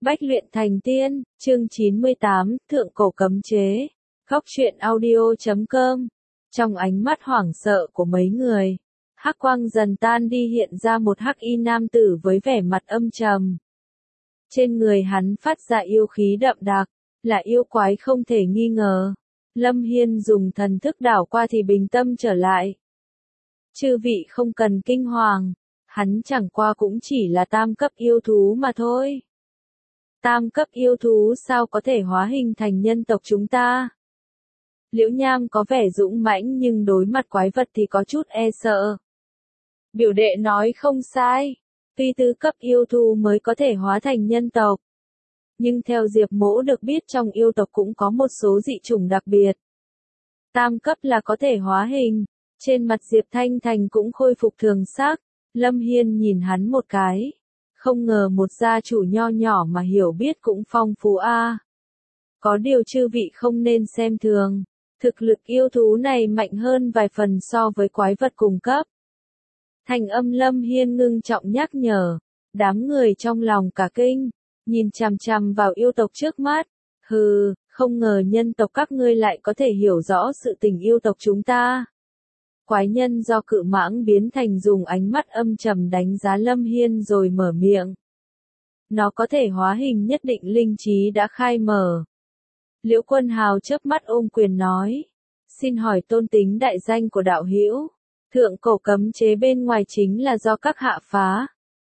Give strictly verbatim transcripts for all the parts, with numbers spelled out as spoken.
Bách luyện thành tiên, chương chín mươi tám, Thượng cổ cấm chế. Góc truyện audio chấm com. Trong ánh mắt hoảng sợ của mấy người, hắc quang dần tan đi, hiện ra một hắc y nam tử với vẻ mặt âm trầm. Trên người hắn phát ra yêu khí đậm đặc, là yêu quái không thể nghi ngờ. Lâm Hiên dùng thần thức đảo qua thì bình tâm trở lại. Chư vị không cần kinh hoàng, hắn chẳng qua cũng chỉ là tam cấp yêu thú mà thôi. Tam cấp yêu thú sao có thể hóa hình thành nhân tộc chúng ta? Liễu Nham có vẻ dũng mãnh nhưng đối mặt quái vật thì có chút e sợ. Biểu đệ nói không sai, tuy tứ cấp yêu thú mới có thể hóa thành nhân tộc. Nhưng theo Diệp Mỗ được biết trong yêu tộc cũng có một số dị chủng đặc biệt. Tam cấp là có thể hóa hình, trên mặt Diệp Thanh Thành cũng khôi phục thường sắc. Lâm Hiên nhìn hắn một cái. Không ngờ một gia chủ nho nhỏ mà hiểu biết cũng phong phú a. À. Có điều chư vị không nên xem thường, thực lực yêu thú này mạnh hơn vài phần so với quái vật cùng cấp. Thành âm Lâm Hiên ngưng trọng nhắc nhở, đám người trong lòng cả kinh, nhìn chằm chằm vào yêu tộc trước mắt. Hừ, không ngờ nhân tộc các ngươi lại có thể hiểu rõ sự tình yêu tộc chúng ta. Quái nhân do cự mãng biến thành dùng ánh mắt âm trầm đánh giá Lâm Hiên rồi mở miệng. Nó có thể hóa hình nhất định linh trí đã khai mở. Liễu Quân Hào chớp mắt ôm quyền nói. Xin hỏi tôn tính đại danh của đạo hữu. Thượng cổ cấm chế bên ngoài chính là do các hạ phá.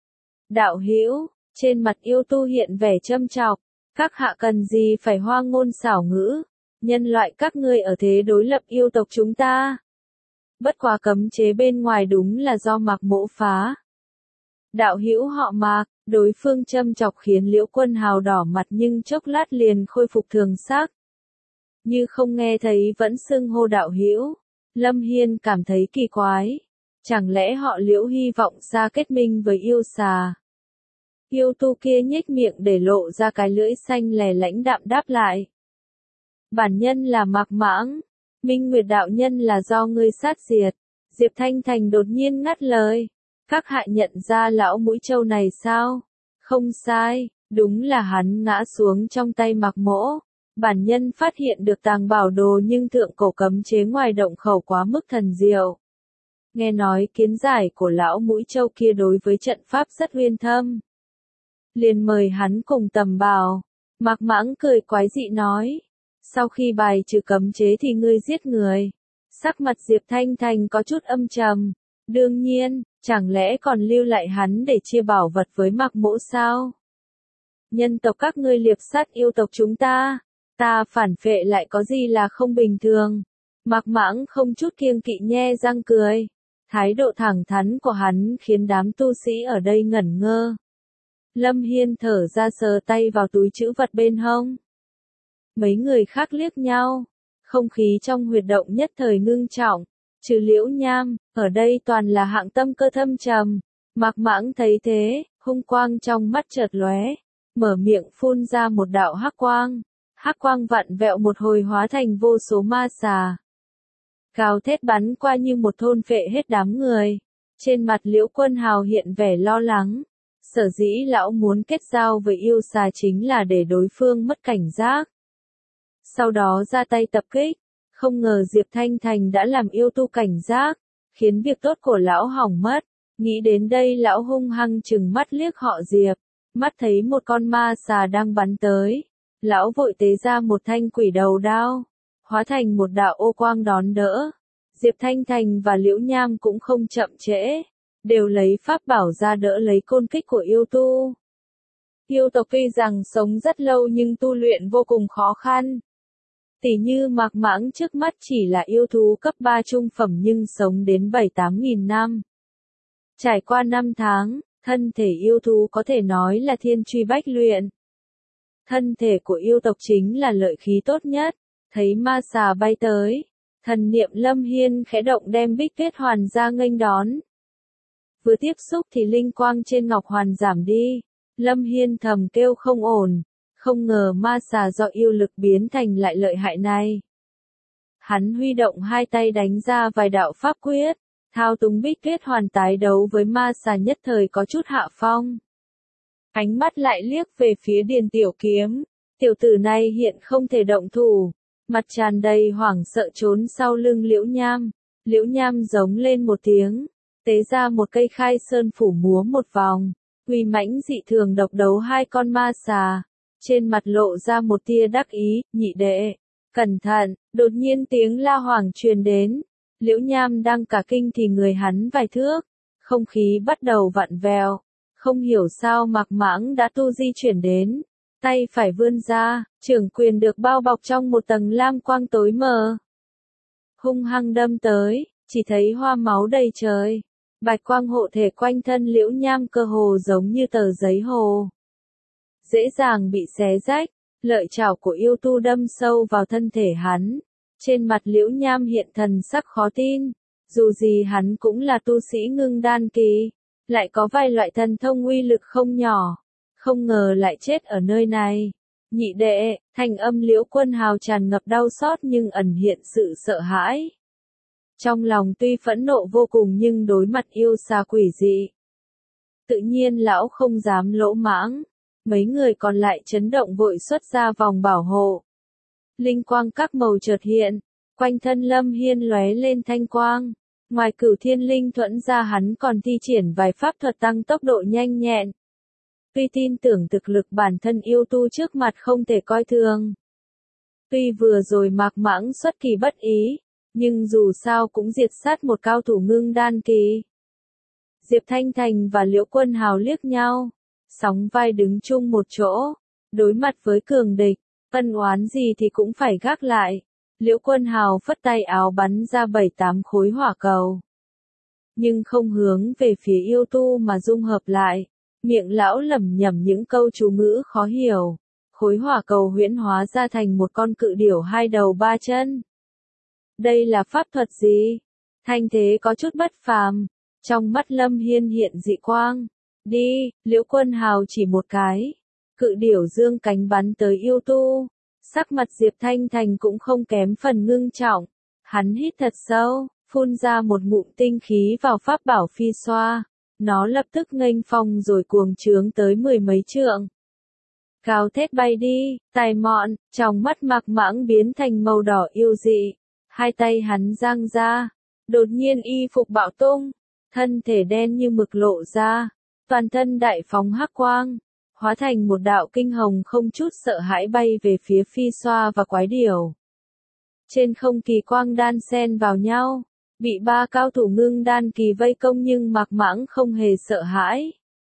Đạo hữu, trên mặt yêu tu hiện vẻ châm chọc. Các hạ cần gì phải hoa ngôn xảo ngữ. Nhân loại các ngươi ở thế đối lập yêu tộc chúng ta. Bất quá cấm chế bên ngoài đúng là do Mạc Mỗ phá. Đạo hữu họ Mạc, đối phương châm chọc khiến Liễu Quân Hào đỏ mặt nhưng chốc lát liền khôi phục thường sắc. Như không nghe thấy vẫn xưng hô đạo hữu. Lâm Hiên cảm thấy kỳ quái. Chẳng lẽ họ Liễu hy vọng xa kết minh với yêu xà? Yêu tu kia nhếch miệng để lộ ra cái lưỡi xanh lè lãnh đạm đáp lại. Bản nhân là Mạc Mãng. Minh Nguyệt đạo nhân là do ngươi sát diệt. Diệp Thanh Thành đột nhiên ngắt lời. Các hạ nhận ra lão mũi trâu này sao? Không sai, đúng là hắn ngã xuống trong tay Mạc Mỗ. Bản nhân phát hiện được tàng bảo đồ nhưng thượng cổ cấm chế ngoài động khẩu quá mức thần diệu. Nghe nói kiến giải của lão mũi trâu kia đối với trận pháp rất uyên thâm. Liền mời hắn cùng tầm bảo. Mạc Mãng cười quái dị nói. Sau khi bài trừ cấm chế thì ngươi giết người. Sắc mặt Diệp Thanh Thành có chút âm trầm. Đương nhiên, chẳng lẽ còn lưu lại hắn để chia bảo vật với Mạc Mỗ sao? Nhân tộc các ngươi liệp sát yêu tộc chúng ta. Ta phản phệ lại có gì là không bình thường. Mạc Mãng không chút kiêng kỵ nhe răng cười. Thái độ thẳng thắn của hắn khiến đám tu sĩ ở đây ngẩn ngơ. Lâm Hiên thở ra sờ tay vào túi trữ vật bên hông. Mấy người khác liếc nhau, không khí trong huyệt động nhất thời ngưng trọng, trừ Liễu Nham, ở đây toàn là hạng tâm cơ thâm trầm. Mạc Mãng thấy thế, hung quang trong mắt chợt lóe, mở miệng phun ra một đạo hắc quang, hắc quang vặn vẹo một hồi hóa thành vô số ma xà. Gào thét bắn qua như một thôn phệ hết đám người. Trên mặt Liễu Quân Hào hiện vẻ lo lắng. Sở dĩ lão muốn kết giao với yêu xà chính là để đối phương mất cảnh giác. Sau đó ra tay tập kích, không ngờ Diệp Thanh Thành đã làm yêu tu cảnh giác, khiến việc tốt của lão hỏng mất. Nghĩ đến đây lão hung hăng chừng mắt liếc họ Diệp, mắt thấy một con ma xà đang bắn tới. Lão vội tế ra một thanh quỷ đầu đao, hóa thành một đạo ô quang đón đỡ. Diệp Thanh Thành và Liễu Nham cũng không chậm trễ, đều lấy pháp bảo ra đỡ lấy côn kích của yêu tu. Yêu tộc tuy rằng sống rất lâu nhưng tu luyện vô cùng khó khăn. Tỷ như Mạc Mãng trước mắt chỉ là yêu thú cấp ba trung phẩm nhưng sống đến bảy tám nghìn năm. Trải qua năm tháng, thân thể yêu thú có thể nói là thiên truy bách luyện. Thân thể của yêu tộc chính là lợi khí tốt nhất. Thấy ma xà bay tới, thần niệm Lâm Hiên khẽ động đem Bích Tuyết Hoàn ra nghênh đón. Vừa tiếp xúc thì linh quang trên ngọc hoàn giảm đi. Lâm Hiên thầm kêu không ổn. Không ngờ ma xà do yêu lực biến thành lại lợi hại này. Hắn huy động hai tay đánh ra vài đạo pháp quyết, thao túng Bích Tuyết Hoàn tái đấu với ma xà nhất thời có chút hạ phong. ánh mắt lại liếc về phía Điền Tiểu Kiếm. Tiểu tử này hiện không thể động thủ, mặt tràn đầy hoảng sợ trốn sau lưng Liễu Nham. Liễu Nham giống lên một tiếng, tế ra một cây khai sơn phủ múa một vòng, uy mãnh dị thường độc đấu hai con ma xà. Trên mặt lộ ra một tia đắc ý, nhị đệ, cẩn thận, đột nhiên tiếng la hoảng truyền đến. Liễu Nham đang cả kinh thì người hắn vài thước, không khí bắt đầu vặn vẹo, không hiểu sao Mạc Mãng đã tu di chuyển đến, tay phải vươn ra, trưởng quyền được bao bọc trong một tầng lam quang tối mờ. Hung hăng đâm tới, chỉ thấy hoa máu đầy trời, bạch quang hộ thể quanh thân Liễu Nham cơ hồ giống như tờ giấy hồ. Dễ dàng bị xé rách, lợi chảo của yêu tu đâm sâu vào thân thể hắn. Trên mặt Liễu Nham hiện thần sắc khó tin, dù gì hắn cũng là tu sĩ ngưng đan kỳ, lại có vài loại thần thông uy lực không nhỏ, không ngờ lại chết ở nơi này. Nhị đệ, thanh âm Liễu Quân Hào tràn ngập đau xót nhưng ẩn hiện sự sợ hãi. Trong lòng tuy phẫn nộ vô cùng nhưng đối mặt yêu xà quỷ dị, tự nhiên lão không dám lỗ mãng. Mấy người còn lại chấn động vội xuất ra vòng bảo hộ. Linh quang các màu chợt hiện, quanh thân Lâm Hiên lóe lên thanh quang. Ngoài Cửu Thiên Linh thuẫn ra hắn còn thi triển vài pháp thuật tăng tốc độ nhanh nhẹn. Tuy tin tưởng thực lực bản thân yêu tu trước mặt không thể coi thường. Tuy vừa rồi Mạc Mãng xuất kỳ bất ý, nhưng dù sao cũng diệt sát một cao thủ ngưng đan kỳ. Diệp Thanh Thành và Liễu Quân Hào liếc nhau, sóng vai đứng chung một chỗ, đối mặt với cường địch, ân oán gì thì cũng phải gác lại. Liễu Quân Hào phất tay áo bắn ra bảy tám khối hỏa cầu, nhưng không hướng về phía yêu tu mà dung hợp lại, miệng lão lẩm nhẩm những câu chú ngữ khó hiểu. Khối hỏa cầu huyễn hóa ra thành một con cự điểu hai đầu ba chân. Đây là pháp thuật gì? Thanh thế có chút bất phàm, trong mắt Lâm Hiên hiện dị quang. Đi, Liễu Quân Hào chỉ một cái, cự điểu dương cánh bắn tới yêu tu. Sắc mặt Diệp Thanh Thành cũng không kém phần ngưng trọng, hắn hít thật sâu, phun ra một ngụm tinh khí vào pháp bảo phi xoa, nó lập tức nghênh phong rồi cuồng trướng tới mười mấy trượng. Cao thét bay đi, tài mọn, trong mắt Mạc Mãng biến thành màu đỏ yêu dị, hai tay hắn giang ra, đột nhiên y phục bạo tung, thân thể đen như mực lộ ra, toàn thân đại phóng hắc quang, hóa thành một đạo kinh hồng không chút sợ hãi bay về phía phi xoa và quái điểu. Trên không kỳ quang đan xen vào nhau, bị ba cao thủ ngưng đan kỳ vây công nhưng Mạc Mãng không hề sợ hãi.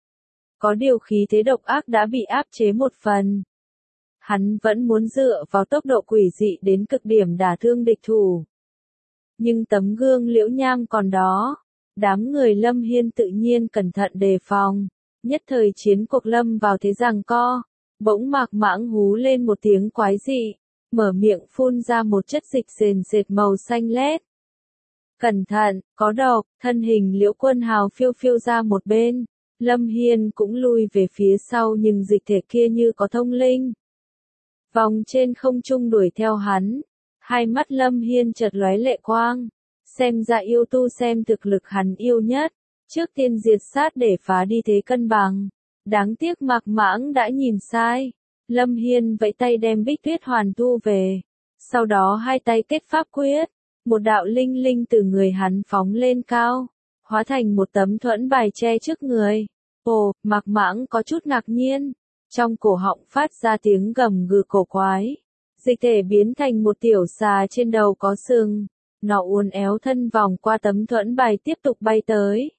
Có điều khí thế độc ác đã bị áp chế một phần. Hắn vẫn muốn dựa vào tốc độ quỷ dị đến cực điểm đả thương địch thủ. Nhưng tấm gương Liễu Nham còn đó, đám người Lâm Hiên tự nhiên cẩn thận đề phòng. Nhất thời chiến cuộc lâm vào thế giằng co, bỗng Mạc Mãng hú lên một tiếng quái dị, mở miệng phun ra một chất dịch sền sệt màu xanh lét. Cẩn thận, có độc, thân hình Liễu Quân Hào phiêu phiêu ra một bên, Lâm Hiên cũng lui về phía sau nhưng dịch thể kia như có thông linh. Vòng trên không trung đuổi theo hắn, hai mắt Lâm Hiên chợt lóe lệ quang, xem ra yêu tu xem thực lực hắn yêu nhất. Trước tiên diệt sát để phá đi thế cân bằng. Đáng tiếc Mạc Mãng đã nhìn sai. Lâm Hiên vẫy tay đem Bích Tuyết Hoàn thu về. Sau đó hai tay kết pháp quyết. Một đạo linh linh từ người hắn phóng lên cao. Hóa thành một tấm thuẫn bài che trước người. Ồ, Mạc Mãng có chút ngạc nhiên. Trong cổ họng phát ra tiếng gầm gừ cổ quái. Dịch thể biến thành một tiểu xà trên đầu có sừng. Nó uốn éo thân vòng qua tấm thuẫn bài tiếp tục bay tới.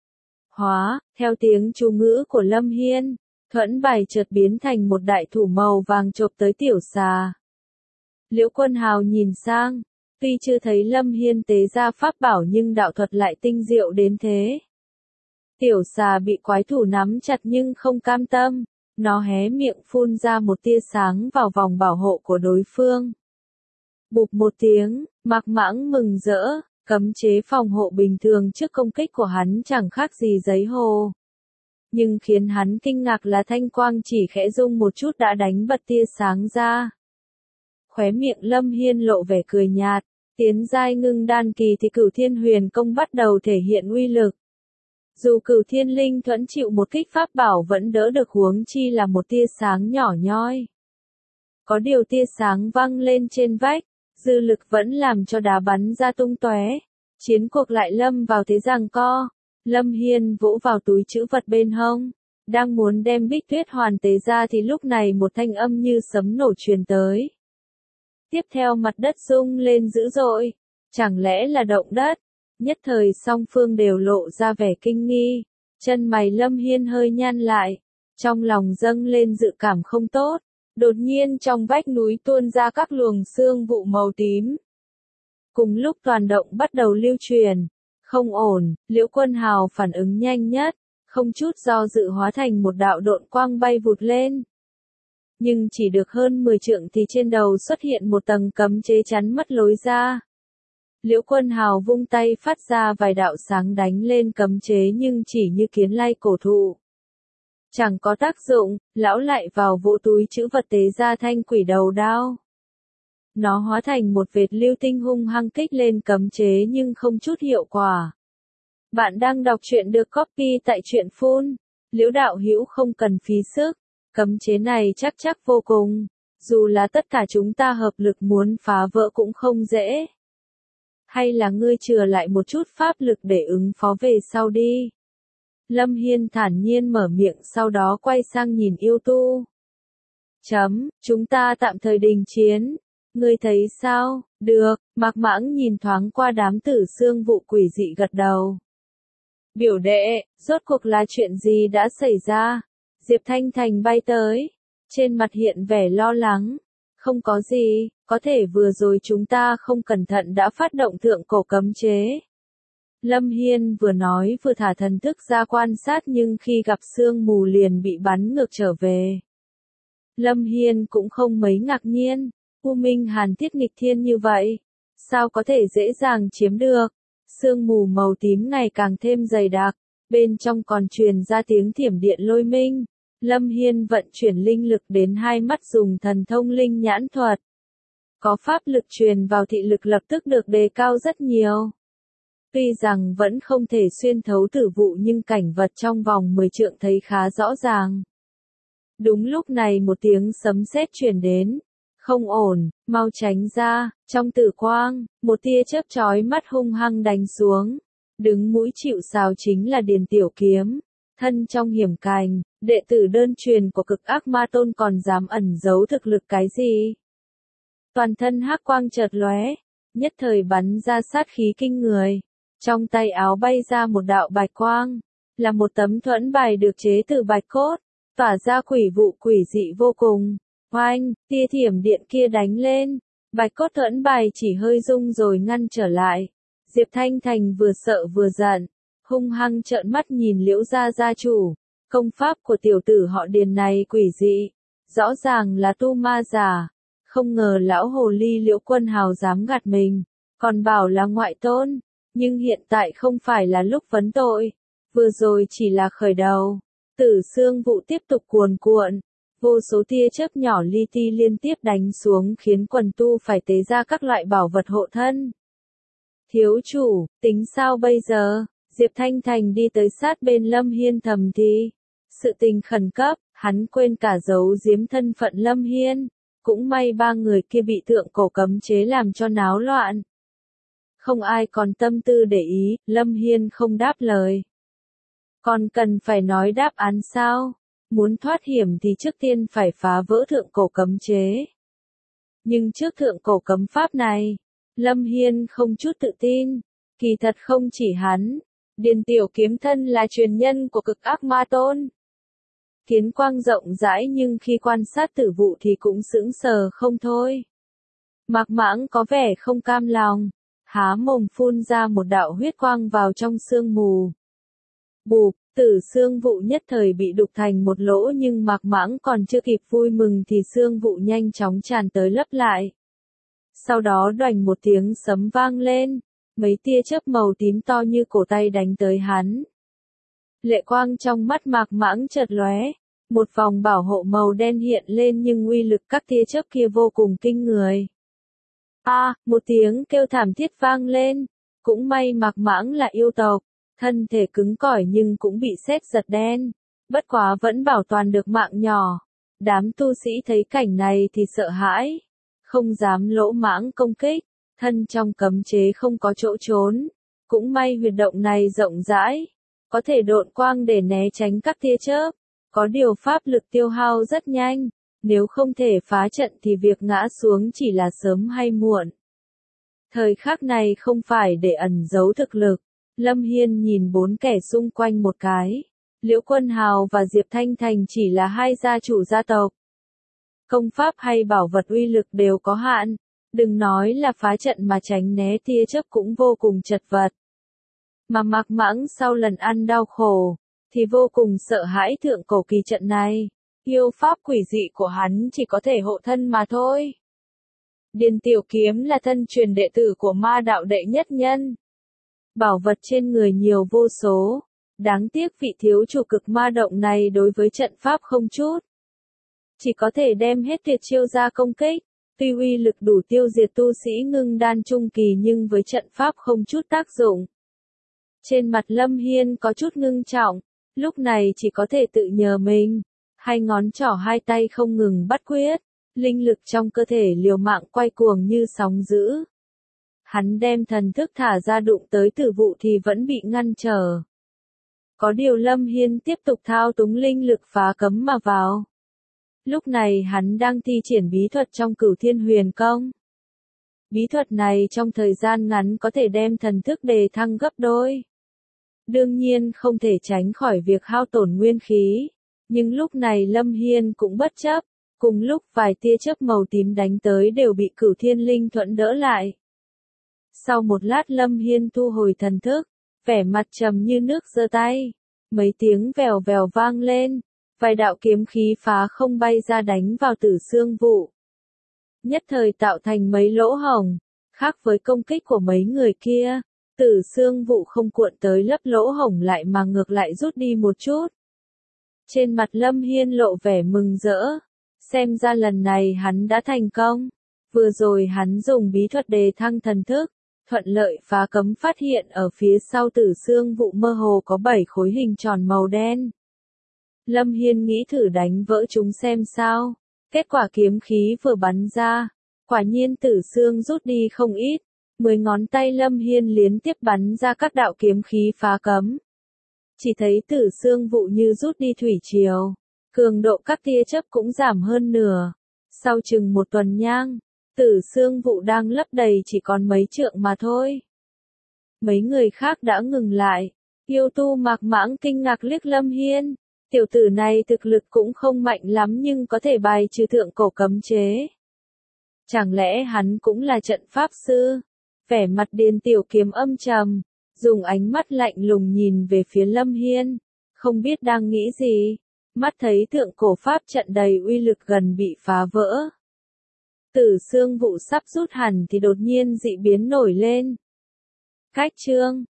Hóa, theo tiếng chú ngữ của Lâm Hiên, thuẫn bài chợt biến thành một đại thủ màu vàng chộp tới tiểu xà. Liễu Quân Hào nhìn sang, tuy chưa thấy Lâm Hiên tế ra pháp bảo nhưng đạo thuật lại tinh diệu đến thế. Tiểu xà bị quái thủ nắm chặt nhưng không cam tâm, nó hé miệng phun ra một tia sáng vào vòng bảo hộ của đối phương. Bụp một tiếng, Mạc Mãng mừng rỡ. Cấm chế phòng hộ bình thường trước công kích của hắn chẳng khác gì giấy hồ. Nhưng khiến hắn kinh ngạc là thanh quang chỉ khẽ rung một chút đã đánh bật tia sáng ra. Khóe miệng Lâm Hiên lộ vẻ cười nhạt, tiến giai ngưng đan kỳ thì Cửu Thiên Huyền Công bắt đầu thể hiện uy lực. Dù cửu thiên linh thuẫn chịu một kích pháp bảo vẫn đỡ được, huống chi là một tia sáng nhỏ nhoi. Có điều tia sáng văng lên trên vách, dư lực vẫn làm cho đá bắn ra tung tóe. Chiến cuộc lại lâm vào thế giằng co. Lâm Hiên vỗ vào túi trữ vật bên hông, đang muốn đem Bích Tuyết Hoàn tế ra thì lúc này một thanh âm như sấm nổ truyền tới. Tiếp theo mặt đất rung lên dữ dội, chẳng lẽ là động đất? Nhất thời song phương đều lộ ra vẻ kinh nghi, chân mày Lâm Hiên hơi nhăn lại, trong lòng dâng lên dự cảm không tốt. Đột nhiên trong vách núi tuôn ra các luồng sương vụ màu tím. Cùng lúc toàn động bắt đầu lưu truyền. Không ổn, Liễu Quân Hào phản ứng nhanh nhất, không chút do dự hóa thành một đạo độn quang bay vụt lên. Nhưng chỉ được hơn mười trượng thì trên đầu xuất hiện một tầng cấm chế chắn mất lối ra. Liễu Quân Hào vung tay phát ra vài đạo sáng đánh lên cấm chế nhưng chỉ như kiến lai cổ thụ. Chẳng có tác dụng, lão lại vào vỗ túi trữ vật tế ra thanh quỷ đầu đao. Nó hóa thành một vệt lưu tinh hung hăng kích lên cấm chế nhưng không chút hiệu quả. Bạn đang đọc truyện được copy tại truyện phun. Liễu đạo hữu không cần phí sức, cấm chế này chắc chắc vô cùng, dù là tất cả chúng ta hợp lực muốn phá vỡ cũng không dễ. Hay là ngươi chừa lại một chút pháp lực để ứng phó về sau đi. Lâm Hiên thản nhiên mở miệng sau đó quay sang nhìn yêu tu. Chấm, chúng ta tạm thời đình chiến. Ngươi thấy sao? Được, Mạc Mãng nhìn thoáng qua đám tử xương vụ quỷ dị gật đầu. Biểu đệ, rốt cuộc là chuyện gì đã xảy ra? Diệp Thanh Thành bay tới, trên mặt hiện vẻ lo lắng. Không có gì, có thể vừa rồi chúng ta không cẩn thận đã phát động thượng cổ cấm chế. Lâm Hiên vừa nói vừa thả thần thức ra quan sát nhưng khi gặp sương mù liền bị bắn ngược trở về. Lâm Hiên cũng không mấy ngạc nhiên, U Minh Hàn Thiết nghịch thiên như vậy, sao có thể dễ dàng chiếm được? Sương mù màu tím ngày càng thêm dày đặc, bên trong còn truyền ra tiếng thiểm điện lôi minh. Lâm Hiên vận chuyển linh lực đến hai mắt dùng thần thông linh nhãn thuật. Có pháp lực truyền vào thị lực lập tức được đề cao rất nhiều. Tuy rằng vẫn không thể xuyên thấu tử vụ nhưng cảnh vật trong vòng mười trượng thấy khá rõ ràng. Đúng lúc này một tiếng sấm sét truyền đến. Không ổn, mau tránh ra, trong tử quang, một tia chớp chói mắt hung hăng đánh xuống. Đứng mũi chịu sào chính là Điền Tiểu Kiếm. Thân trong hiểm cảnh, đệ tử đơn truyền của cực ác ma tôn còn dám ẩn giấu thực lực cái gì? Toàn thân hắc quang chợt lóe, nhất thời bắn ra sát khí kinh người. Trong tay áo bay ra một đạo bạch quang, là một tấm thuẫn bài được chế từ bạch cốt, tỏa ra quỷ vụ quỷ dị vô cùng. Oanh, tia thiểm điện kia đánh lên, bạch cốt thuẫn bài chỉ hơi rung rồi ngăn trở lại. Diệp Thanh Thành vừa sợ vừa giận, hung hăng trợn mắt nhìn Liễu gia gia chủ. Công pháp của tiểu tử họ Điền này quỷ dị, rõ ràng là tu ma giả. Không ngờ lão hồ ly Liễu Quân Hào dám gạt mình, còn bảo là ngoại tôn. Nhưng hiện tại không phải là lúc vấn tội, vừa rồi chỉ là khởi đầu. Tử xương vụ tiếp tục cuồn cuộn, vô số tia chớp nhỏ li ti liên tiếp đánh xuống khiến quần tu phải tế ra các loại bảo vật hộ thân. Thiếu chủ, tính sao bây giờ? Diệp Thanh Thành đi tới sát bên Lâm Hiên thầm thì. Sự tình khẩn cấp, hắn quên cả giấu giếm thân phận Lâm Hiên. Cũng may ba người kia bị thượng cổ cấm chế làm cho náo loạn. Không ai còn tâm tư để ý, Lâm Hiên không đáp lời. Còn cần phải nói đáp án sao? Muốn thoát hiểm thì trước tiên phải phá vỡ thượng cổ cấm chế. Nhưng trước thượng cổ cấm pháp này, Lâm Hiên không chút tự tin. Kỳ thật không chỉ hắn, Điền Tiểu Kiếm thân là truyền nhân của cực ác ma tôn. Kiến quang rộng rãi nhưng khi quan sát tử vụ thì cũng sững sờ không thôi. Mạc Mãng có vẻ không cam lòng, há mồm phun ra một đạo huyết quang vào trong sương mù. Bụp, tử xương vụ nhất thời bị đục thành một lỗ nhưng Mạc Mãng còn chưa kịp vui mừng thì xương vụ nhanh chóng tràn tới lấp lại. Sau đó đoành một tiếng sấm vang lên, mấy tia chớp màu tím to như cổ tay đánh tới hắn. Lệ quang trong mắt Mạc Mãng chợt lóe, một vòng bảo hộ màu đen hiện lên nhưng uy lực các tia chớp kia vô cùng kinh người. A, à, một tiếng kêu thảm thiết vang lên, cũng may Mạc Mãng là yêu tộc, thân thể cứng cỏi nhưng cũng bị sét giật đen, bất quá vẫn bảo toàn được mạng nhỏ. Đám tu sĩ thấy cảnh này thì sợ hãi, không dám lỗ mãng công kích, thân trong cấm chế không có chỗ trốn. Cũng may huyệt động này rộng rãi, có thể độn quang để né tránh các tia chớp, có điều pháp lực tiêu hao rất nhanh, nếu không thể phá trận thì việc ngã xuống chỉ là sớm hay muộn. Thời khắc này không phải để ẩn giấu thực lực, Lâm Hiên nhìn bốn kẻ xung quanh một cái. Liễu Quân Hào và Diệp Thanh Thành chỉ là hai gia chủ gia tộc. Công pháp hay bảo vật uy lực đều có hạn, đừng nói là phá trận mà tránh né tia chớp cũng vô cùng chật vật. Mà Mạc Mãng sau lần ăn đau khổ, thì vô cùng sợ hãi thượng cổ kỳ trận này. Yêu pháp quỷ dị của hắn chỉ có thể hộ thân mà thôi. Điền Tiểu Kiếm là thân truyền đệ tử của ma đạo đệ nhất nhân. Bảo vật trên người nhiều vô số. Đáng tiếc vị thiếu chủ cực ma động này đối với trận pháp không chút. Chỉ có thể đem hết tuyệt chiêu ra công kích. Tuy uy lực đủ tiêu diệt tu sĩ ngưng đan trung kỳ nhưng với trận pháp không chút tác dụng. Trên mặt Lâm Hiên có chút ngưng trọng, lúc này chỉ có thể tự nhờ mình. Hai ngón trỏ hai tay không ngừng bắt quyết, linh lực trong cơ thể liều mạng quay cuồng như sóng dữ. Hắn đem thần thức thả ra đụng tới tử vụ thì vẫn bị ngăn trở. Có điều Lâm Hiên tiếp tục thao túng linh lực phá cấm mà vào. Lúc này hắn đang thi triển bí thuật trong Cửu Thiên Huyền Công. Bí thuật này trong thời gian ngắn có thể đem thần thức đề thăng gấp đôi. Đương nhiên không thể tránh khỏi việc hao tổn nguyên khí. Nhưng lúc này Lâm Hiên cũng bất chấp, cùng lúc vài tia chớp màu tím đánh tới đều bị Cửu Thiên Linh Thuẫn đỡ lại. Sau một lát Lâm Hiên thu hồi thần thức, vẻ mặt trầm như nước giơ tay, mấy tiếng vèo vèo vang lên, vài đạo kiếm khí phá không bay ra đánh vào Tử Xương Vụ. Nhất thời tạo thành mấy lỗ hổng, khác với công kích của mấy người kia, Tử Xương Vụ không cuộn tới lấp lỗ hổng lại mà ngược lại rút đi một chút. Trên mặt Lâm Hiên lộ vẻ mừng rỡ, xem ra lần này hắn đã thành công. Vừa rồi hắn dùng bí thuật đề thăng thần thức, thuận lợi phá cấm phát hiện ở phía sau Tử Xương Vụ mơ hồ có bảy khối hình tròn màu đen. Lâm Hiên nghĩ thử đánh vỡ chúng xem sao, kết quả kiếm khí vừa bắn ra, quả nhiên Tử Xương rút đi không ít, mười ngón tay Lâm Hiên liên tiếp bắn ra các đạo kiếm khí phá cấm. Chỉ thấy Tử Xương Vụ như rút đi thủy triều, cường độ các tia chớp cũng giảm hơn nửa. Sau chừng một tuần nhang, Tử Xương Vụ đang lấp đầy chỉ còn mấy trượng mà thôi. Mấy người khác đã ngừng lại, yêu tu Mạc Mãng kinh ngạc liếc Lâm Hiên, tiểu tử này thực lực cũng không mạnh lắm nhưng có thể bài trừ thượng cổ cấm chế. Chẳng lẽ hắn cũng là trận pháp sư? Vẻ mặt Điền Tiểu Kiếm âm trầm, dùng ánh mắt lạnh lùng nhìn về phía Lâm Hiên, không biết đang nghĩ gì, mắt thấy thượng cổ pháp trận đầy uy lực gần bị phá vỡ. Tử Xương Vụ sắp rút hẳn thì đột nhiên dị biến nổi lên. Cách chương